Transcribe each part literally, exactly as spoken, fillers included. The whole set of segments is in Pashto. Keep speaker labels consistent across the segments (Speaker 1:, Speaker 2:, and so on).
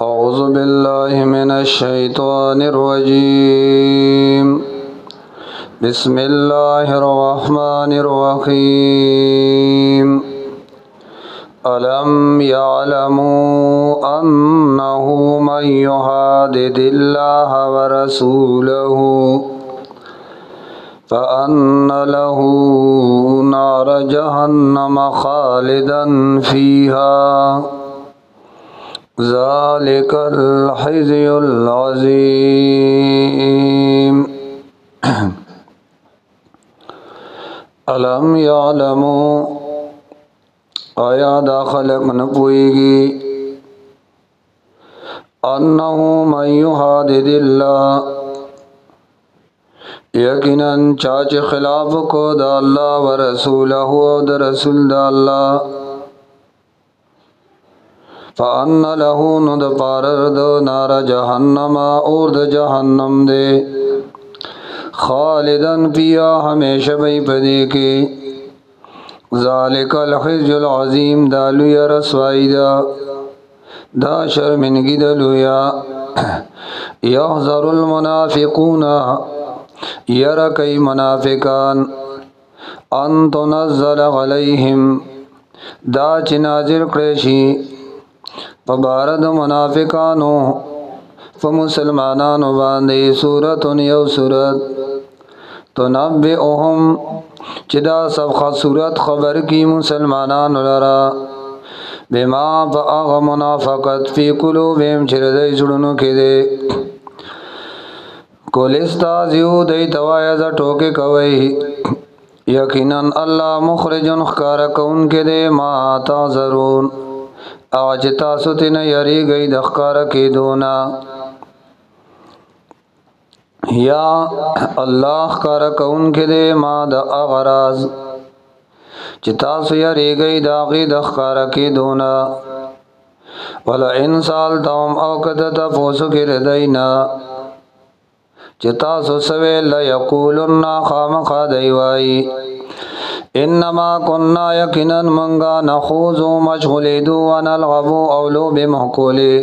Speaker 1: أعوذ بالله من الشيطان الرجيم بسم الله الرحمن الرحيم ألم يعلموا أنه من يحادد الله ورسوله فأن له نار جهنم خالدا فيها ذلك الخزي العظيم ألم يعلموا آیا دا خلق نپوئیگی انہو من یحادد اللہ یقیناً چاچ خلاف کو دا اللہ و رسولہ و دا رسول دا اللہ فَأَنَّ لَهُ نُدْ پاررد نار جہنم اور دا جہنم دے خالداً پیا ہمیشہ بی پدے کے ذالک الخزي العظیم دالویا رسوائی دا دا شرمنگی دلویا یحذر المنافقون یرکی منافقان ان تنزل علیہم دا چنازل قریشی فبارد منافقانو فمسلمانانو باندے سورت یو سورت تنبئهم چدا سبخ صورت خبر کی مسلمانان لرا بما فاغ منافقت فی قلوبهم چردئی زڑنو کی دے کولستازیو دی توایز ٹوکے کوئی یقیناً اللہ مخرجن خکار کون کے دے ما تازرون آج تاسو تین یری گئی دخکار کی دونا یا اللہ خکار کون کے دے ما دا اغراز چتاسو یری گئی داغی دخکار کی دونا ولئن سالتاهم اوکتتا فوسو کی ردینا چتاسو سوی لیقولن خام خادیوائی انما کننا یقینا منگا نخوضو مشغولیدو ونلغبو اولو بمحکولی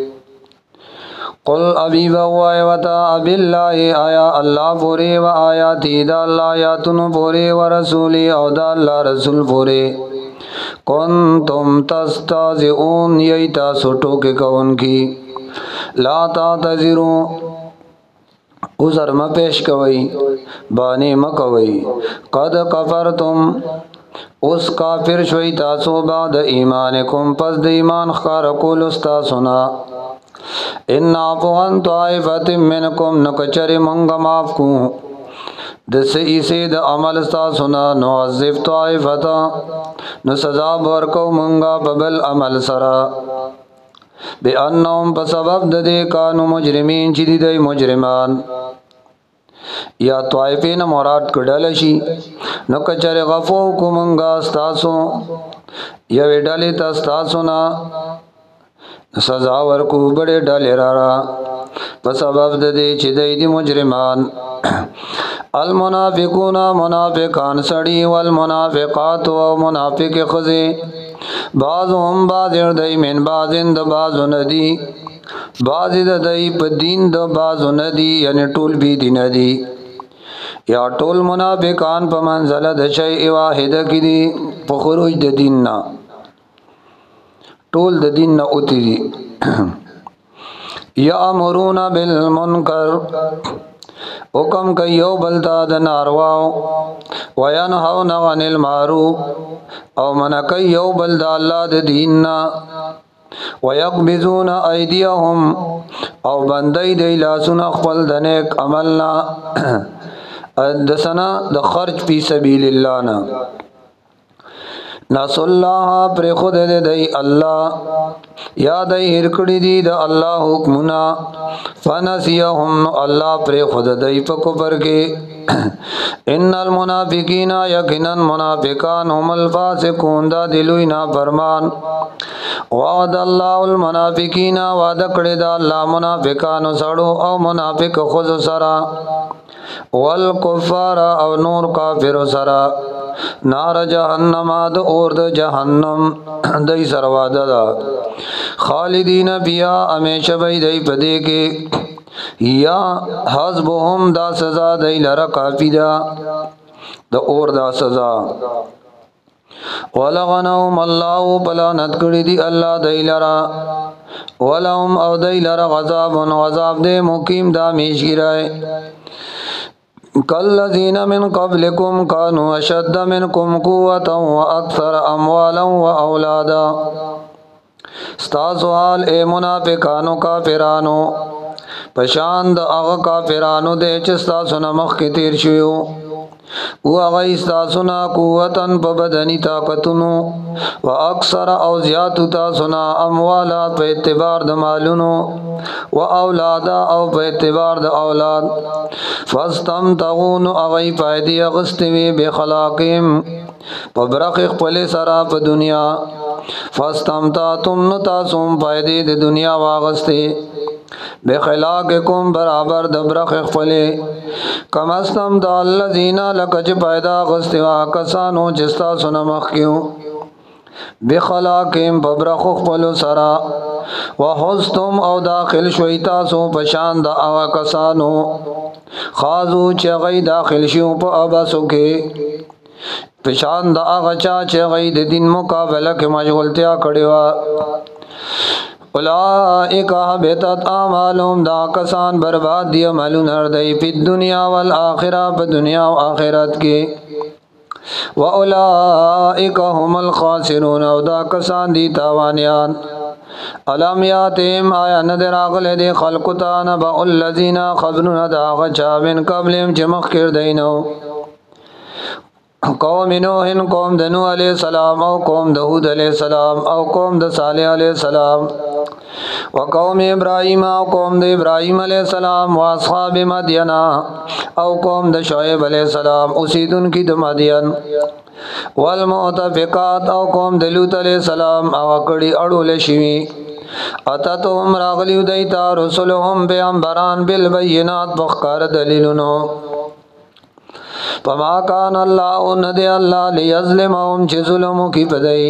Speaker 1: قل ابی بوائی وطا ابی اللہ آیا اللہ پوری و آیاتی دا اللہ آیاتن پوری و رسولی او دا اللہ رسول پوری کنتم تستازعون یہی تاسو ٹوکے کون کی لا تعتذرون عذر ما پیش کوئی بانی مکوئی قد کفرتم اس کافر شوی تاسو بعد ایمانکم پس د ایمان خکار کول استاسونا ان عفوان طائفت منکم نکچر منگ معاف کو دس ایسی د عمل استاسونا نعذب طائفتا نو سزا برکو منگا ببل عمل سرا بے انہم بسبب ددے کانو مجرمین چی دی دی مجرمان یا طائفین مراد کڈالشی نو کچر غفو کمنگا استاسو یا وی ڈالی تا استاسونا سزا ورکو بڑے ڈالی رارا بسبب ددے چی دی دی مجرمان المنافقون منافقان سڑی والمنافقات و منافق خزی بعضهم بعض اردئی من بعضن د بعضو ندی بعضی د دئی پا دین د بعضو ندی یعنی ټول بی دین دی یا ټول منافقان پا منزل د شیء واحد کی دی پا خروج د دین نا ټول د دین نا اوتی دی یامرون بالمنکر حکم کئیو بلتا د نارواو وینہون عن المعروف او منکیو بلتا اللہ د دیننا ویقبضون ایدیهم او بندی دی لاسون اخفل دنیک عملنا دسنا د خرج فی سبیل اللہ نا نس اللہ پر خود دے دی اللہ یا دی ہرکڑی دی دا اللہ حکمنا فنسیہم اللہ پر خود دی فکبر کے ان المنافقین یقینا منافقان هم الفاسقون دا دلوی نا فرمان وعد اللہ المنافقین وعد کڑی دا اللہ منافقان سڑو او منافق خود سرا والکفار او نور کافر سرا نار جهنم د اور د جهنم دای سره واده دا خالدین بیا همیشه وي دی پدې کې یا حسبهم دا سزا دی لره کافی دا د اور دا سزا ولغنهم الله بلانت کړی دی الله دی لرا ولهم او دی لرا غضب غضب دې مقیم دا میشګرای کالذین من قبلکم کانوا اشد منکم قوة واکثر اموالا واولادا استاسو حال اے منافقانو کافرانو پشاند اغا کافرانو دے چستا سنمخ کی تیر شویو او اغا استاسونا قوتن پا بدنی طاقتنو و اکثر او زیادو تاسونا اموالا پا اعتبار د مالونو و اولادا او پا اعتبار د اولاد فاستمتغون اغای پایدی اغستوی بخلاقیم پا برخ اخپل سرا پا دنیا فاستمتاتم نتاسم پایدی د دنیا واغستی بخلاقکم برابر د برخ اخپل کم استمتا اللذین لکج پایدا غستوا کسانو جستا سنمخ کیوں بخلاقیم پا برخ اخپل سرا وحستم او داخل شویتاسو پشان دا آغا کسانو خازو چغی داخل شیو پا اباسو کے پشان دا آغا چا چغی د دین مقابلہ کے مشغلتیا کڑیوا اولائک حبطت اعمالهم دا کسان برباد دی عملون اردئی پی الدنیا والآخرہ پا دنیا و آخرت کی و اولائک هم الخاسرون او دا کسان دی تاوانیان علم یاتیم آیا ندر آغل دی خلقتا نبا اللذین خبرون دا غچا من قبلیم چمخ کردینو قوم نوح قوم د نوح علیہ السلام او قوم د هود علیہ السلام او قوم د صالح علیہ السلام و قوم ابراہیم او قوم د ابراہیم علیہ السلام و اصحاب مدین او قوم د شعیب علیہ السلام اسیدن کی د مدین والمؤتفقات او قوم د لوط علیہ السلام او کڑی اڑول شوی اتتهم راغلیو دیتا رسولهم پیغمبران بالبینات بخکار دلیلونو فما کان اللہ ندی اللہ لیظلمهم چی ظلمو کی پدئی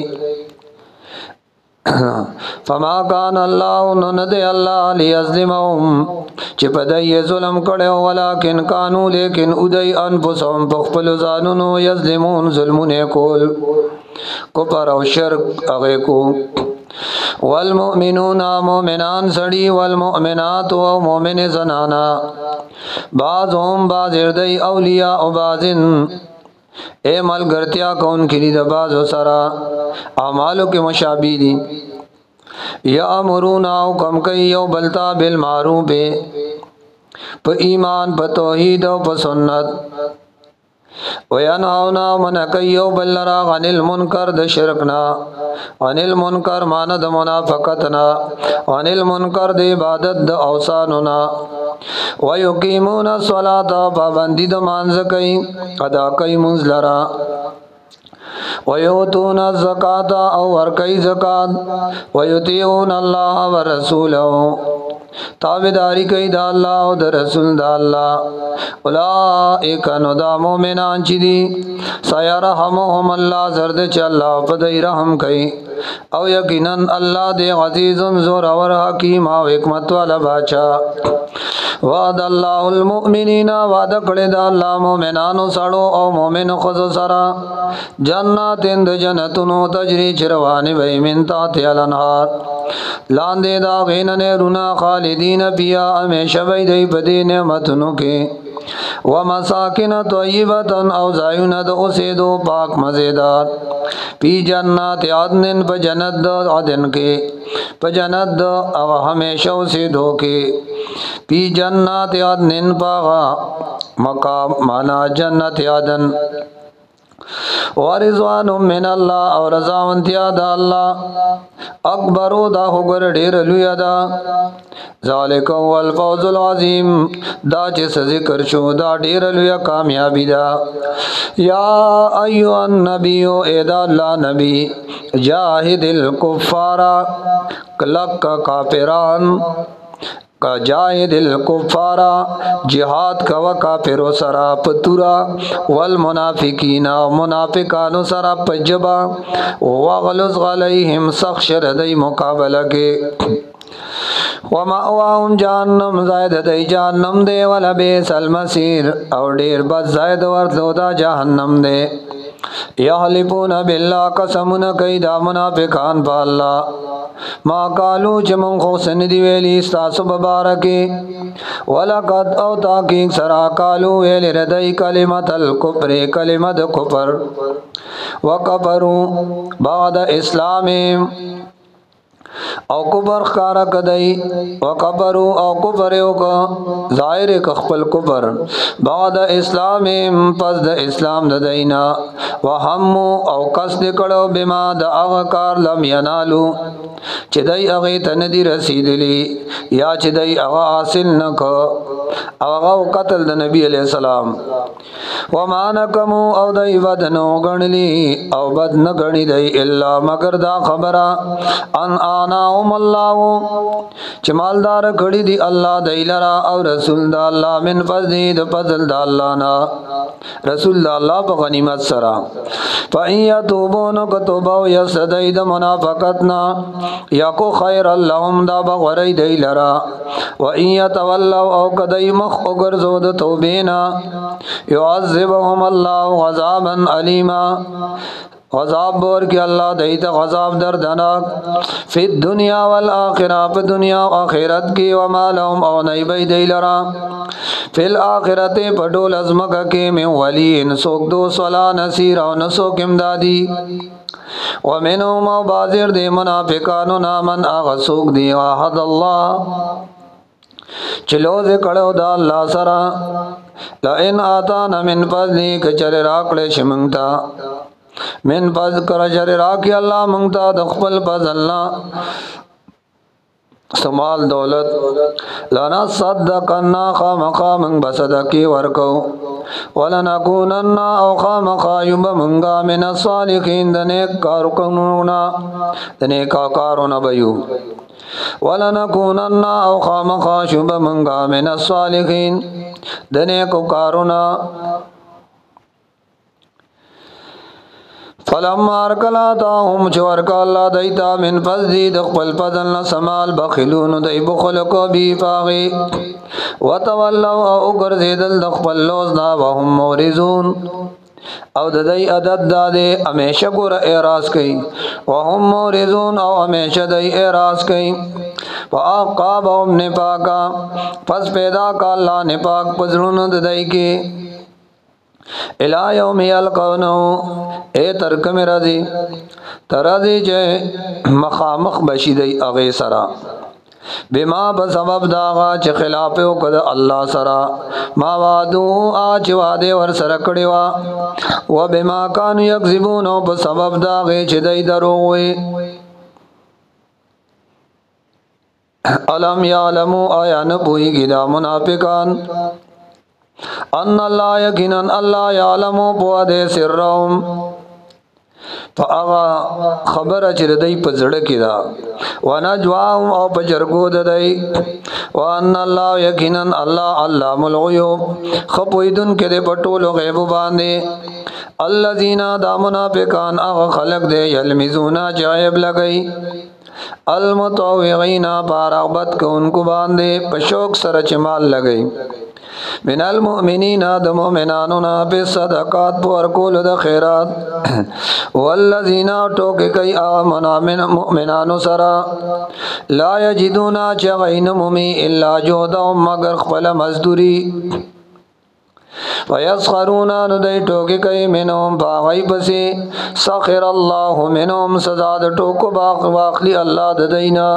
Speaker 1: فما کان اللہ ندی اللہ لیظلمهم چی پدئی ظلم کڑے ولیکن کانو لیکن ادئی انفسهم پخپل زانونو یظلمون ظلمون کول کفر و شرک اغی کو والمؤمنون مومنان سڑی والمؤمنات و مومن زنانا بعضهم بعض اردئی اولیاء و بعضن اے ملگرتیا کون کلی دا بعض و سرا اعمالو کے مشابی دی یا امرون او کم کئی یو بلتا بالمعروف پا ایمان پا توحید و پا سنت وینہونا منکیو بلرا غن المنکر د شرکنا غن المنکر ماند منافقتنا غن المنکر د عبادت د اوساننا ویقیمون الصلاة پابندی د مانز کئی ادا کئی منزلرا ویوتون الزکاة او ورکی زکاة ویتیعون اللہ ورسولہ تابداری کئی دا اللہ و دا رسول دا اللہ اولائک نو دا مومنان چی دی سیرحمهم اللہ زرد چی اللہ پدئی رحم کئی او یقیناً اللہ دے عزیز زور اور حکیم او حکمت والا باچا وعد اللہ المؤمنین وعد کڑی دا اللہ مومنانو سڑو او مومن خزو سرا جنات اند جنتنو تجری چروانی بی من تاتی الانہار لاندے دا غین نیرونا خالدین پیا ہمیشہ بی دی پدی نعمتنو کے ومساکن طیبتن او زائیوند اسیدو پاک مزیدار پی جنات عدن پا جنت عدن کے پا جنت او ہمیشہ اسیدو کے پی جنات عدن پاغا مقام مانا جنت عدن ورضوان من اللہ اور رضاونتیا دا اللہ اکبرو دا خوگر دیر لویا دا ذالک والفوز العظیم دا چس ذکر شو دا دیر لویا کامیابی دا یا ایو النبیو اے دا اللہ نبی جاہد الکفارا کلک کافران کا جاہد الکفارا جہاد کوا کافرو سرا پتورا والمنافقین منافقانو سرا پجبا وغلظ علیہم سخشر دی مقابلہ کے ومأواهم جہنم زائد دی جہنم دے ولبیس المصیر اور دیر بد زائد ورتلو دا جہنم دے یحلفون باللہ قسمون قیدا منافقان با اللہ ما قالو چمون خوصن دیویلی استاسو ببارکی ولقد او تاقیق سرا قالو ویلی ردی کلمت الکفر کلمت کفر وکفرو بعد اسلامیم او کفر خارا کدئی وکفرو او کفر یوکا ظاہر کخپل کفر بعد اسلام پس د اسلام د دینا وهمو او قصد کړو بما د اغکار لم ینالو چې دای هغه ته ندی رسیدلی یا چې دای هغه حاصل نک هغه قتل د نبی علیہ السلام وما نکمو او دای ودنو غنلی او بد نه غنی دی الا مگر دا خبره ان اناهم الله چې مالدار کړي دی الله دایلرا او رسول د الله من فضل د فضل د الله نا رسول د الله په غنیمت سره فایتوبون کتوبو یسدید منافقتنا یاکو خیر اللهم دا بغری دایلرا و ان يتولوا او کدی مخ وګرځو د توبینا يعذبهم الله عذابا الیما غضاب بور کی اللہ دیتا غضاب دردناک فی الدنیا والآخرہ پا دنیا و آخرت کی وما لهم او نیبی دی لرا فی الآخرت پا دول ازمکا کی من ولین سوک دو صلا نصیر او نسوک امدادی ومنهم او بازر دی منافقانو نامن آغا سوک دی واحد اللہ چلو ذکڑو دا اللہ سرا لئن آتانا من فضلی کچر راکڑ شمنگتا من پز کر جر راکی اللہ منگتا دخپل پز اللہ سمال دولت لنا صدقنا خامقا من بصدقی ورکو ولنکوننا او خامقا یب منگا من الصالحین دنیک کارکنونا دنیک کارونا بیو ولنکوننا او خامقا شب منگا من الصالحین دنیک کارونا فلما ارکلا تاهم چورکا اللہ دیتا من فضلی دخپل فضلنا سمال بخلون دی بخل کو بی فاغی وتولو او گرزیدل دخپل لوزنا وهم مورزون او دی عدد دادے امیشہ گر اعراض کئی وهم مورزون او امیشہ دی اعراض کئی فآقابهم نپاکا پس پیدا کا اللہ نپاک پزرون دی کی الہ یوم یلقونہو اے ترکم رضی ترضی جے مخامخ بشیدی اغی سرا بما بسبب داغا چے خلافیو کد اللہ سرا ما وعدو آچ وعدے ور سرکڑیوا و بما کانو یکذبونو بسبب داغی چے دی درووی علم یعلمو آیا نبوئی گدا منافقان ان اللہ یقیناً اللہ یعلمو پوادے سرهم فاغا خبر چر دی پزڑکی دا ونجواهم او پجرگو دی وان اللہ یقیناً اللہ علام الغیوب خپویدن کے دے پٹولو غیب باندے الذین دا منافقان اغا خلق دے یلمزونا جائب لگئی المتوغین پارغبت کو ان کو باندے پشوک سر چمال لگئی من المؤمنین د مؤمنانونا پی صدقات پور کول د خیرات والذین ټوکې کوي آمنا من مؤمنانو سرا لا یجدونا چغین ممی الا جهدهم مگر خپل مزدوری ویسخرون ندی ټوکې کوي منهم پاغی پسی سخر الله منهم سزا د ټوکو باق واخلی الله د دینا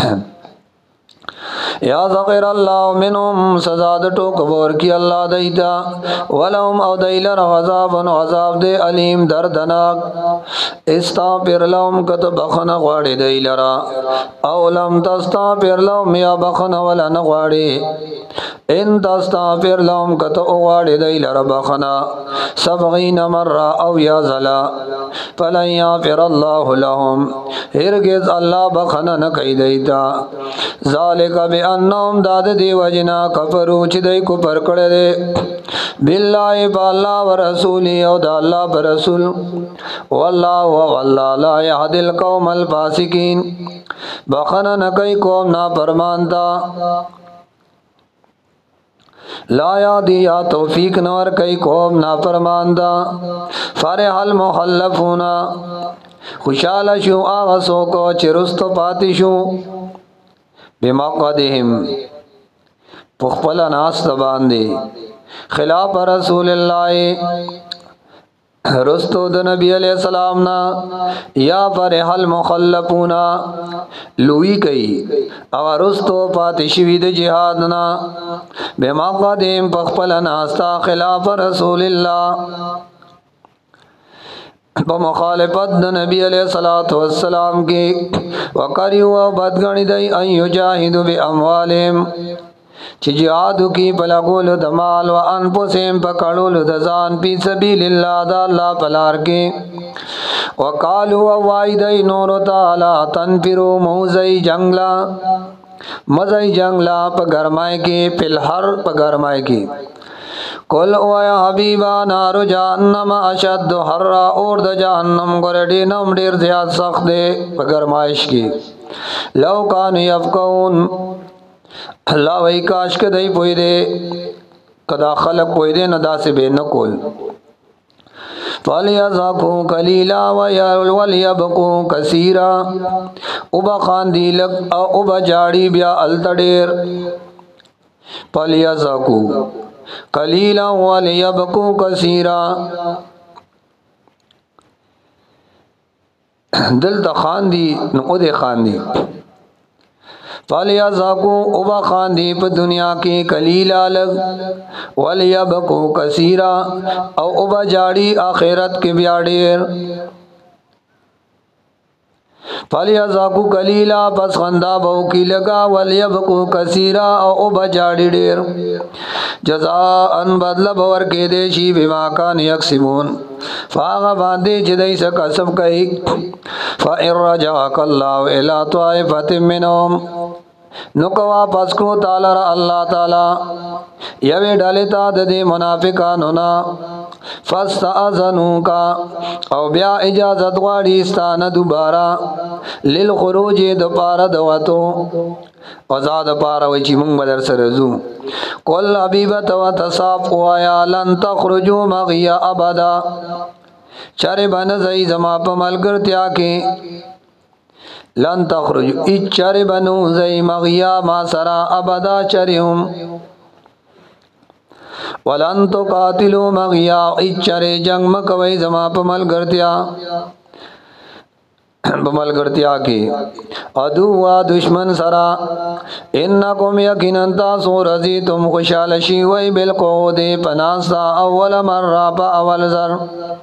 Speaker 1: یا ذکر اللہ منهم سزا د ټوک ور کی اللہ دیتا ولهم او دیلر عذاب عذاب دے علیم دردناک استغفر لهم کتب بخن غواړي دیلرا او لم تستغفر لهم یا بخن ولا نغواړي ان تستغفر لهم کته اوغاړي دی لره بخنا سبعین مره او یا زلا فلن یغفر الله لهم هرگز الله بخنا نه کوي دیتا ذالک بانهم داد دی وجنا کفرو چې دی کو پر کړه دی بالله بالله ورسول او د الله پر رسول والله والله لا يهدي القوم الفاسقين بخنا نه کوي قوم نا فرمانتا لا یادی یا توفیق نور کئی قوم نافرماندا فرح المخلفون خوشحال شو آغسو کو چرستو پاتی شو بمقدهم پخپل ناست باندی خلاف رسول اللہ رستو د نبی علیہ السلام نا یا فرح المخلفون لوی کئی او رستو پاتشوی د جہاد نا بما قدیم پخپل ناستا خلاف رسول اللہ بمخالفت د نبی علیہ الصلوۃ والسلام کی وکریو بدگنی دی ان یجاهدوا باموالهم چې جهاد کی بلغول د مال او انفسهم پکړول د ځان په سبیل الله د الله پلار کې وقالو وایدای نور تعالی تنفروا موزی جنگلا مزی جنگلا په گرمای کې په هر په گرمای کې قل او یا حبیبا نار جهنم اشد حر اور د جهنم ګرډې نم ډیر زیات سخت دی په گرمایش کې لو کان یفقون الله وای کاش کدی پوی دے کدا خلق پوی دے ندا سے بے نکول فلیذاقوا قلیلا ولیبقوا کثیرا وب خاندی لک او وب جاڑی بیا التډیر فلیذاقوا قلیلا ولیبقوا کثیرا دل د خاندی نو د خاندی فلیذاقوا وب خاندی په دنیا کې قلیلا لگ ولیبقوا کثیرا او وب جاڑی آخرت کې بیا ډیر فلیذاقوا قلیلا پس خندا بو کې لگا ولیبقوا کثیرا او وب جاڑی ډیر جزاء بدل باور کې دې شی بما کان یکسبون فاغ باندې چې دای څه کسب کوي فإن رجعك الله إلى طائفة منهم نو کو واپس کو تعالی را الله تعالی یوی ډالتا د دې منافقانو نا فاستاذنوا کا او بیا اجازه غواړي ستانه دوباره للخروج د پاره دواتو آزاد پاره وای چې مونږ بدر سره زو قل حبیبت و تصاف وایا لن تخرجوا مغیا ابدا چاره باندې زئی زما په ملګرتیا کې لن تخرج اچره بنو زئی مغیا ما سرا ابدا چرهم ولن تقاتلوا مغیا اچره جنگ مکوي زما په ملګرتیا په ملګرتیا کې ادو وا دشمن سرا انکم یقینا تاسو رضیتم خوشاله شي وای بالقعود پناسا اول مره په اول زر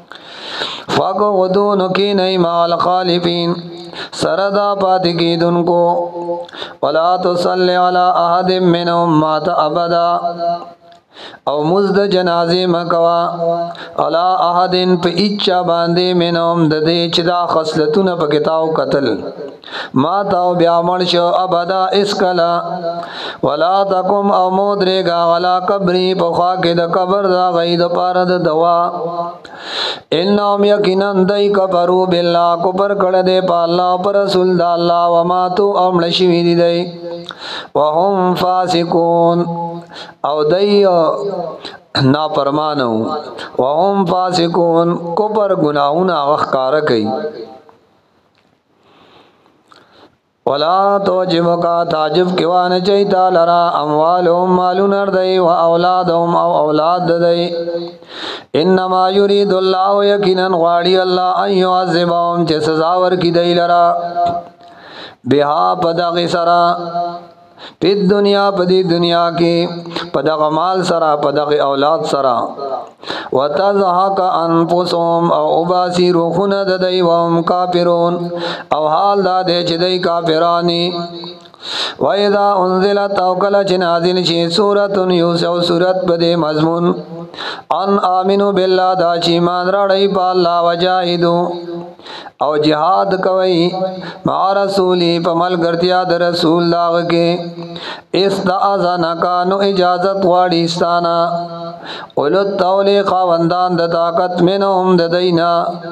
Speaker 1: فقعدوا کی نہیں مال خالفین سردا پات کی دن کو ولا تصلی علی احد منهم مات ابدا او مزد جنازه مکوا علی احد په اچا باندې منهم د دې چې دا خصلتونه په کتاو قتل ما تاو بیا مړ شو ابدا اسکلا ولا تقم او مودريگا ولا قبري په خوا کې د قبر دا غید پاره د دوا انهم یقینا دای کفروا بالله کفر کړه دې په الله پر رسول د الله و ما تو امل شي دي دی وهم فاسقون او دای نا پرمانو وهم فاسقون کفر گناہونه وخکار کوي ولا توجبکا تعجب کیوان چیتا لرا اموالهم مالون اردئی و اولادهم او اولاد دئی انما یرید الله یقینا غواړي الله ان يعذبهم چې سزا ورکړي دی لرا بها پدغه سرا په دنیا په دې دنیا کې پدغه مال سرا پدغه اولاد سرا وتزهق انفسهم او اباسی روحونه د دی وهم کافرون او حال دا دی چې دی کافرانی وَإِذَا أُنزِلَتْ او کله چې نازل شي سورۃ یوسو سورۃ په دې مضمون ان آمنو بالله دا چې ایمان راړی په الله وجاهدوا او جهاد کوي مع رسولی په ملګرتیا د رسول الله کې استاذن کانو اجازت غواړي ستانا اولو تولی خواندان د طاقت منهم د دینا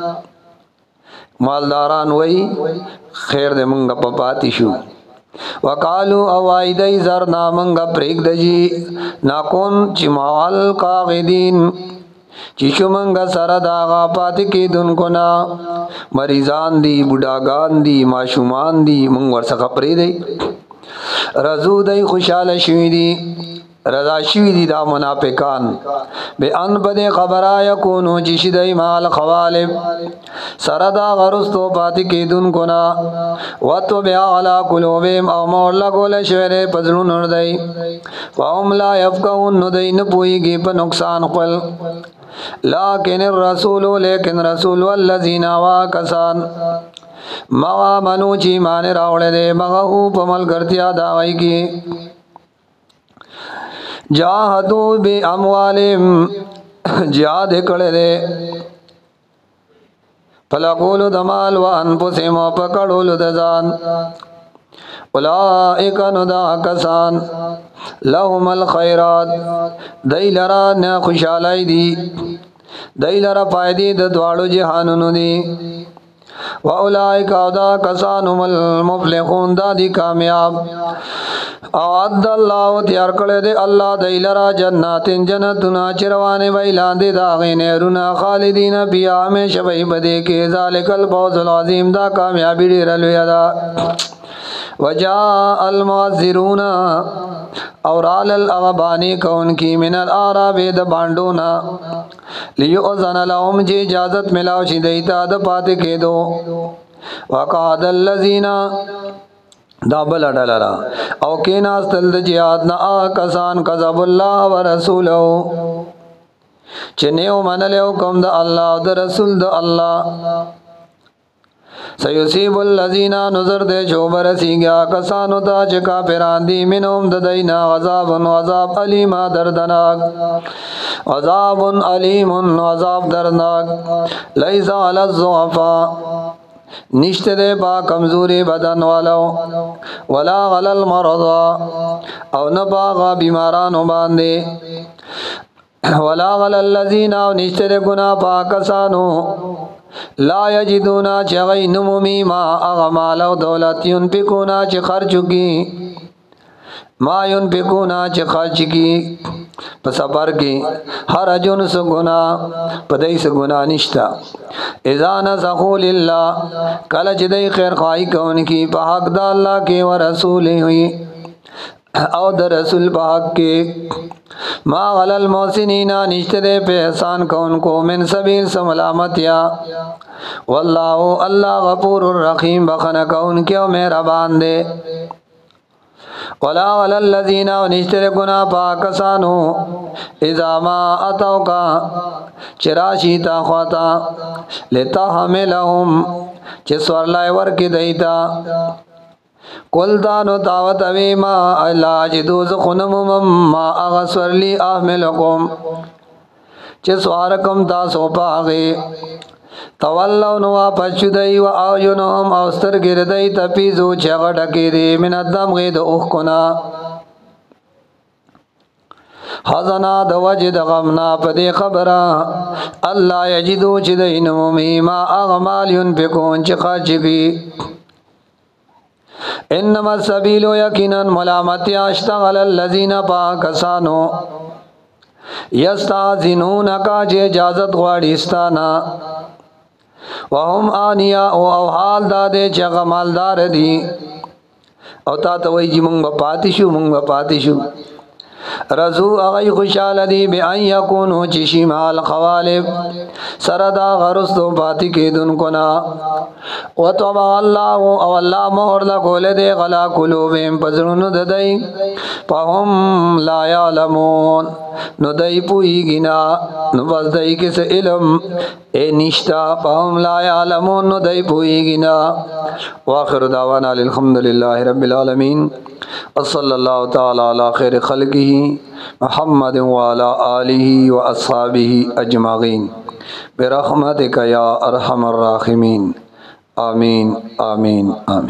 Speaker 1: مالداران وای خیر دې مونږ په پاتې شو وقالو اوایدای زرنا مونږ پرېګ دجی ناکون چې مال قاعدین چې شومنګ سره داغا پاتې کېدونکو نا مریضان دي بوډاګان دي ماشومان دي مونږ ورڅخه پرې دی رضو دی خوشاله شوي دي رضا شوي دي دا منافقان به ان بده خبره یکونو چې شیدای مال خوالب سره دا غرستو پاتې کېدونکو نا وتو بیا علی قلوبهم او مور لګول شوی پزړو نور دی فهم لا يفقهون نو دی نه پويږي په نقصان خپل لیکن الرسول لیکن رسول والذین واکسان مغا منو چی مان راوڑے دے مغاو پمل کرتیا داوائی کی جاہدو بی اموالیم جہاد کڑے دے فلقولو دمال وانپسیم پکڑولو دزان اولائک ندا کسان لهم الخیرات دی لرا نا خوشالائی دی دی لرا فائدی د دوالو جہانونو دی و اولائک دا کسان هم المفلحون دا دی کامیاب اعد اللہ تیار کړه دے اللہ دی لرا جناتین جنتنا چروانے ویلان دی داغین ایرونا خالدین بیا ہمیشہ بھئی بدے کے ذالک الفوز العظیم دا کامیابی دیر لویا دا وجاء المعذرون اور آل الاغبانی کون کی من العراب د بانڈونا لیؤذن لهم جی اجازت ملاو چی دیتا د پاتے کے دو وقاد اللذین دا بلا ڈالالا او کینا استل د جہادنا آکسان قذب اللہ و رسولو چنیو من لیو کم د اللہ و د رسول د اللہ سیصیب الذین نظر دے جو برسی گیا کسانو تا چکا پیراندی منهم ددینا عذاب عذاب علیم دردناک عذاب علیم عذاب دردناک لیس علی الضعفاء نشت دے با کمزوری بدن والو ولا علی المرضى او نباغا بیمارانو باندے ولا علی الذین او نشت دے گناہ پاکسانو لا یجدونا چغی نمومی ما اغمال و دولت ینفقونا چی خرچو کی ما ینفقونا چی خرچ کی پس پر کی ہر جن سو گناہ پدئی سے گناہ نشتا اذا نسخو للہ کلچ دی خیر خواہی کون کی پا حق دا اللہ کے و رسولی ہوئی او در رسول پاک کے ما غل المحسنین نشت دے پہ احسان کون کو من سبیل سملامتیا واللہ اللہ غفور الرحیم بخن کون کیوں مہربان دے ولا غل الذین نشت دے گناہ پاکسانو اذا ما اتو کا چراشی تا خواتا لتا حملہم چسور لائے ورکی دیتا قل دانو دعوت اوی ما علاج دوز خنم ما اغسور لی احملکم چه سوارکم تاسو پاغی تولو نوا پچدئی و آیونهم اوستر گردئی تپیزو چغٹکی دی من الدم غید اخکنا حزنا د وجد غمنا پدی خبرا اللہ یجدو چدئی نمومی ما اغمال ینفقون چه خرچگی انما السبیل یقینا ملامتی اشتغل الذین پاکسانو یستاذنون کا جے اجازت غواړي وهم آنیا او حال دادے چغ مالدار دی او تا ته وای چې مونږ پاتې شو مونږ پاتې شو رزو اغی خوشحال دی بی ان یکونو چشی مال خوالب سردا غرستو پاتی کے دن کنا و طبع اللہ او اللہ مہر لکول دے غلا قلوبیم پزرون ددائی فهم لا یعلمون नो दई पुईगी ना नो बस दई किस इल्म ए निश्ता पहुम ला यालमून नो दई पुईगी ना। वाखिर दावाना अल्हम्दुलिल्लाहि रब्बिल आलमीन वसल्लल्लाहु तआला अला खैर खल्किही मुहम्मद व अला आलिही व अस्हाबिही अजमईन बिरहमतिका या अरहमर राहिमीन। आमीन आमीन आमीन।